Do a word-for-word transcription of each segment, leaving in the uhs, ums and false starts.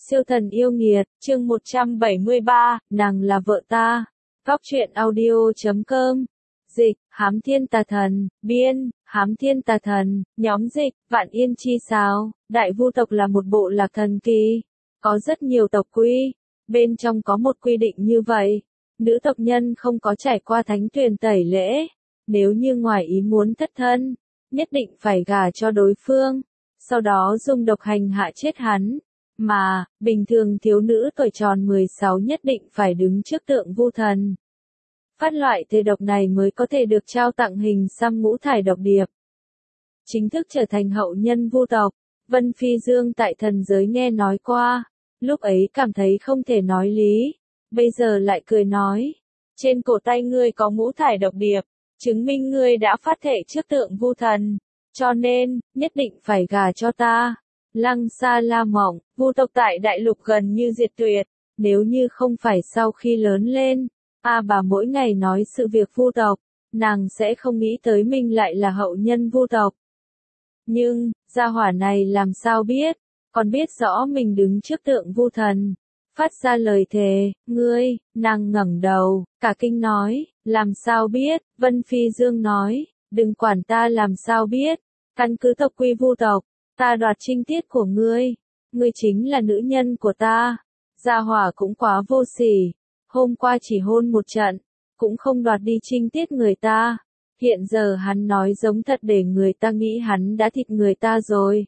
Siêu thần yêu nghiệt, chương một trăm bảy mươi ba, nàng là vợ ta. Góc truyện audio chấm com. Dịch, Hám Thiên Tà Thần, biên, Hám Thiên Tà Thần, nhóm dịch, Vạn Yên Chi Sao. Đại Vu tộc là một bộ lạc thần kỳ. Có rất nhiều tộc quy. Bên trong có một quy định như vậy. Nữ tộc nhân không có trải qua thánh tuyền tẩy lễ. Nếu như ngoài ý muốn thất thân, nhất định phải gả cho đối phương. Sau đó dùng độc hành hạ chết hắn. Mà, bình thường thiếu nữ tuổi tròn mười sáu nhất định phải đứng trước tượng Vu Thần. Phát loại thể độc này mới có thể được trao tặng hình xăm ngũ thải độc điệp. Chính thức trở thành hậu nhân Vu tộc, Vân Phi Dương tại thần giới nghe nói qua, lúc ấy cảm thấy không thể nói lý, bây giờ lại cười nói, trên cổ tay ngươi có ngũ thải độc điệp, chứng minh ngươi đã phát thể trước tượng Vu Thần, cho nên, nhất định phải gả cho ta. Lăng Sa La mộng, Vu tộc tại đại lục gần như diệt tuyệt, nếu như không phải sau khi lớn lên, A bà mỗi ngày nói sự việc Vu tộc, nàng sẽ không nghĩ tới mình lại là hậu nhân Vu tộc. Nhưng, gia hỏa này làm sao biết, còn biết rõ mình đứng trước tượng Vu Thần, phát ra lời thề, ngươi, nàng ngẩng đầu, cả kinh nói, làm sao biết, Vân Phi Dương nói, đừng quản ta làm sao biết, căn cứ tộc quy Vu tộc. Ta đoạt trinh tiết của ngươi, ngươi chính là nữ nhân của ta. Gia hỏa cũng quá vô sỉ, hôm qua chỉ hôn một trận, cũng không đoạt đi trinh tiết người ta. Hiện giờ hắn nói giống thật để người ta nghĩ hắn đã thịt người ta rồi.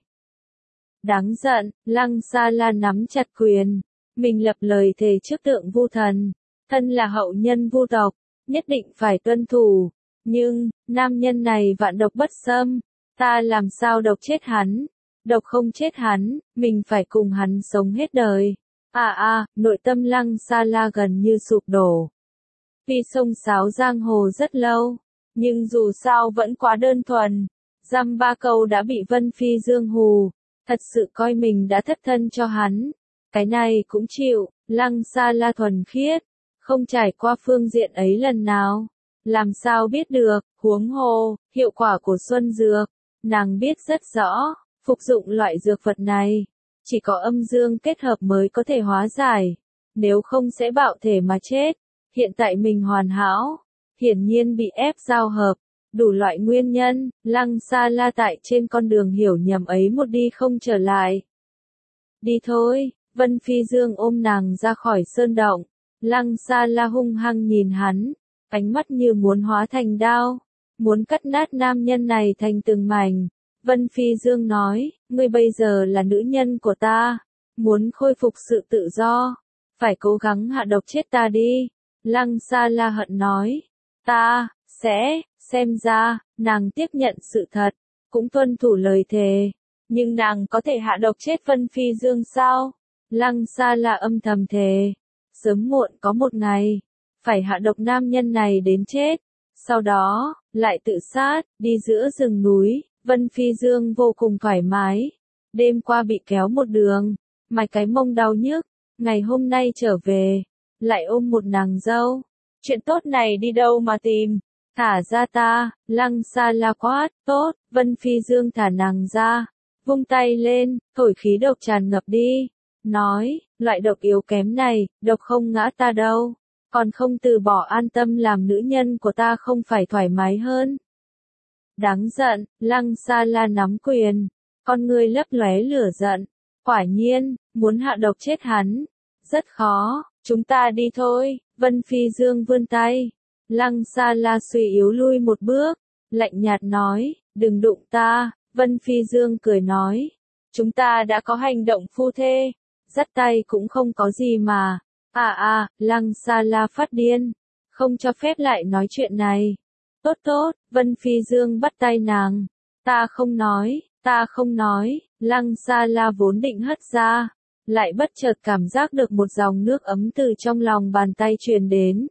Đáng giận, Lăng Sa La nắm chặt quyền, mình lập lời thề trước tượng Vu Thần, thân là hậu nhân Vu tộc, nhất định phải tuân thủ. Nhưng, nam nhân này vạn độc bất xâm, ta làm sao độc chết hắn? Độc không chết hắn, mình phải cùng hắn sống hết đời. À à, nội tâm Lăng Sa La gần như sụp đổ. Tuy sông sáo giang hồ rất lâu, nhưng dù sao vẫn quá đơn thuần. Dăm ba câu đã bị Vân Phi Dương hù, thật sự coi mình đã thất thân cho hắn. Cái này cũng chịu, Lăng Sa La thuần khiết, không trải qua phương diện ấy lần nào. Làm sao biết được, huống hồ, hiệu quả của Xuân Dược, nàng biết rất rõ. Phục dụng loại dược vật này, chỉ có âm dương kết hợp mới có thể hóa giải, nếu không sẽ bạo thể mà chết. Hiện tại mình hoàn hảo, hiển nhiên bị ép giao hợp, đủ loại nguyên nhân, Lăng Sa La tại trên con đường hiểu nhầm ấy một đi không trở lại. Đi thôi, Vân Phi Dương ôm nàng ra khỏi sơn động, Lăng Sa La hung hăng nhìn hắn, ánh mắt như muốn hóa thành đao, muốn cắt nát nam nhân này thành từng mảnh. Vân Phi Dương nói, ngươi bây giờ là nữ nhân của ta, muốn khôi phục sự tự do, phải cố gắng hạ độc chết ta đi. Lăng Sa La hận nói, ta, sẽ, xem ra, nàng tiếp nhận sự thật, cũng tuân thủ lời thề, nhưng nàng có thể hạ độc chết Vân Phi Dương sao? Lăng Sa La âm thầm thề, sớm muộn có một ngày, phải hạ độc nam nhân này đến chết, sau đó, lại tự sát, đi giữa rừng núi. Vân Phi Dương vô cùng thoải mái, đêm qua bị kéo một đường, mạch cái mông đau nhức, ngày hôm nay trở về, lại ôm một nàng dâu, chuyện tốt này đi đâu mà tìm, thả ra ta. Lăng Sa La quát, tốt, Vân Phi Dương thả nàng ra, vung tay lên, thổi khí độc tràn ngập đi, nói, loại độc yếu kém này, độc không ngã ta đâu, còn không từ bỏ an tâm làm nữ nhân của ta không phải thoải mái hơn. Đáng giận, Lăng Sa La nắm quyền, con ngươi lấp lóe lửa giận, quả nhiên, muốn hạ độc chết hắn, rất khó, chúng ta đi thôi. Vân Phi Dương vươn tay, Lăng Sa La suy yếu lui một bước, lạnh nhạt nói, đừng đụng ta. Vân Phi Dương cười nói, chúng ta đã có hành động phu thê, dắt tay cũng không có gì mà. À à, Lăng Sa La phát điên, không cho phép lại nói chuyện này. Tốt tốt, Vân Phi Dương bắt tay nàng. Ta không nói, ta không nói, Lăng Sa La vốn định hất ra, lại bất chợt cảm giác được một dòng nước ấm từ trong lòng bàn tay truyền đến.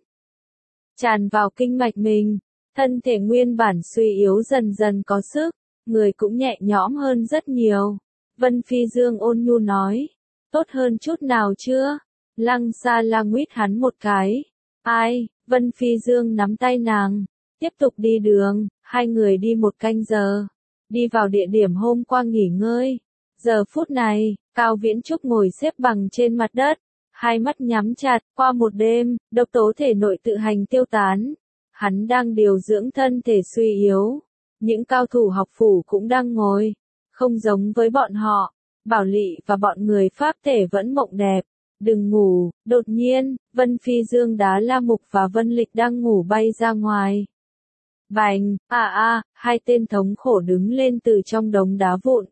Tràn vào kinh mạch mình, thân thể nguyên bản suy yếu dần dần có sức, người cũng nhẹ nhõm hơn rất nhiều. Vân Phi Dương ôn nhu nói, tốt hơn chút nào chưa? Lăng Sa La nguyết hắn một cái. Ai? Vân Phi Dương nắm tay nàng. Tiếp tục đi đường, hai người đi một canh giờ, đi vào địa điểm hôm qua nghỉ ngơi, Giờ phút này, Cao Viễn Trúc ngồi xếp bằng trên mặt đất, hai mắt nhắm chặt, qua một đêm, độc tố thể nội tự hành tiêu tán. Hắn đang điều dưỡng thân thể suy yếu. Những cao thủ học phủ cũng đang ngồi. Không giống với bọn họ, Bảo Lị và bọn người Pháp thể vẫn mộng đẹp. Đừng ngủ, đột nhiên, Vân Phi Dương đá La Mục và Vân Lịch đang ngủ bay ra ngoài. Bành, à à, hai tên thống khổ đứng lên từ trong đống đá vụn.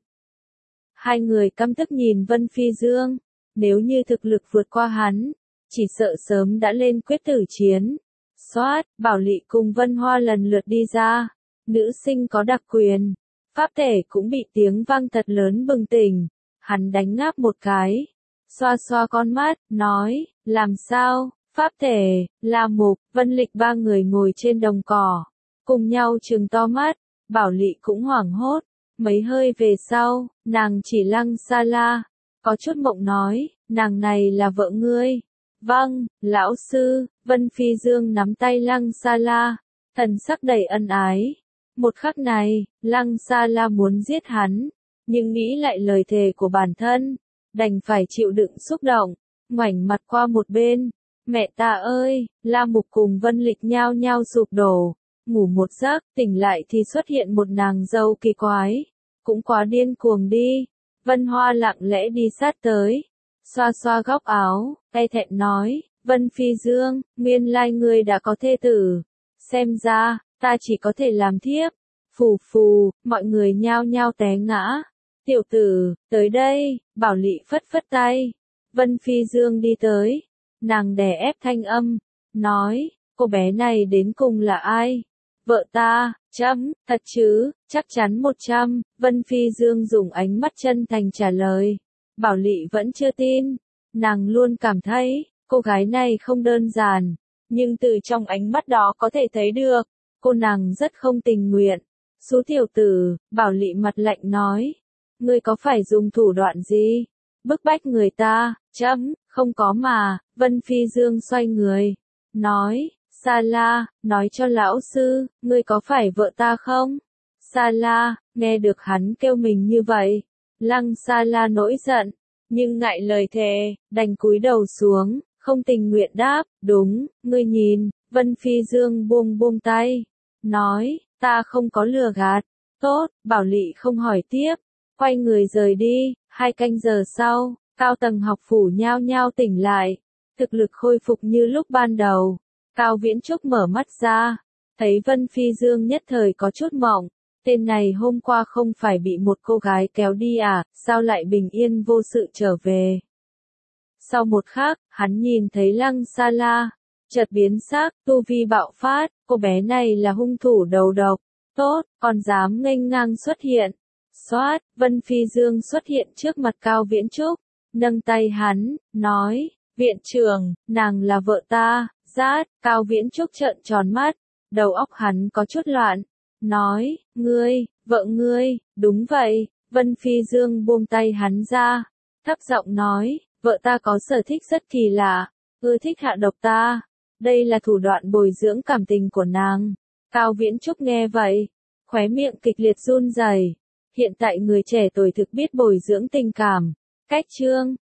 Hai người căm tức nhìn Vân Phi Dương, nếu như thực lực vượt qua hắn, chỉ sợ sớm đã lên quyết tử chiến. Xoát, Bảo Lị cùng Vân Hoa lần lượt đi ra, nữ sinh có đặc quyền, Pháp thể cũng bị tiếng vang thật lớn bừng tỉnh, hắn đánh ngáp một cái, xoa xoa con mắt, nói, làm sao, Pháp thể, La Mục, Vân Lịch ba người ngồi trên đồng cỏ, cùng nhau trừng to mắt, Bảo Lị cũng hoảng hốt, mấy hơi về sau, nàng chỉ Lăng Sa La, có chút mộng nói, nàng này là vợ ngươi. Vâng, lão sư, Vân Phi Dương nắm tay Lăng Sa La, thần sắc đầy ân ái. Một khắc này, Lăng Sa La muốn giết hắn, nhưng nghĩ lại lời thề của bản thân, đành phải chịu đựng xúc động, ngoảnh mặt qua một bên. Mẹ ta ơi, La Mục cùng Vân Lịch nhao nhao sụp đổ, ngủ một giấc, tỉnh lại thì xuất hiện một nàng dâu kỳ quái, cũng quá điên cuồng đi. Vân Hoa lặng lẽ đi sát tới, xoa xoa góc áo, e thẹn nói, Vân Phi Dương, nguyên lai ngươi đã có thê tử, xem ra, ta chỉ có thể làm thiếp. Phù phù, mọi người nhao nhao té ngã. Tiểu tử, tới đây, Bảo Lị phất phất tay. Vân Phi Dương đi tới, nàng đè ép thanh âm, nói, cô bé này đến cùng là ai? Vợ ta, chấm, thật chứ, chắc chắn một trăm, Vân Phi Dương dùng ánh mắt chân thành trả lời. Bảo Lị vẫn chưa tin, nàng luôn cảm thấy, cô gái này không đơn giản, nhưng từ trong ánh mắt đó có thể thấy được, cô nàng rất không tình nguyện. Xú tiểu tử, Bảo Lị mặt lạnh nói, ngươi có phải dùng thủ đoạn gì? Bức bách người ta, chấm, không có mà, Vân Phi Dương xoay người, nói, Sa La, nói cho lão sư, ngươi có phải vợ ta không? Sa La, nghe được hắn kêu mình như vậy, Lăng Sa La nổi giận, nhưng ngại lời thề, đành cúi đầu xuống, không tình nguyện đáp, đúng, ngươi nhìn, Vân Phi Dương buông buông tay, nói, ta không có lừa gạt, tốt, Bảo Lị không hỏi tiếp, quay người rời đi. Hai canh giờ sau, cao tầng học phủ nhao nhao tỉnh lại, thực lực khôi phục như lúc ban đầu. Cao Viễn Trúc mở mắt ra, thấy Vân Phi Dương nhất thời có chút mộng, tên này hôm qua không phải bị một cô gái kéo đi à, sao lại bình yên vô sự trở về. Sau một khắc, hắn nhìn thấy Lăng Sa La, chợt biến sắc, tu vi bạo phát, cô bé này là hung thủ đầu độc, tốt, còn dám nghênh ngang xuất hiện. Xoát, Vân Phi Dương xuất hiện trước mặt Cao Viễn Trúc, nâng tay hắn, nói, viện trưởng, nàng là vợ ta. Rát, Cao Viễn Trúc trợn tròn mắt, đầu óc hắn có chút loạn, nói, ngươi, vợ ngươi, đúng vậy. Vân Phi Dương buông tay hắn ra, thấp giọng nói, vợ ta có sở thích rất kỳ lạ, ưa thích hạ độc ta, đây là thủ đoạn bồi dưỡng cảm tình của nàng. Cao Viễn Trúc nghe vậy, khóe miệng kịch liệt run rẩy. Hiện tại người trẻ tuổi thực biết bồi dưỡng tình cảm. Cách chương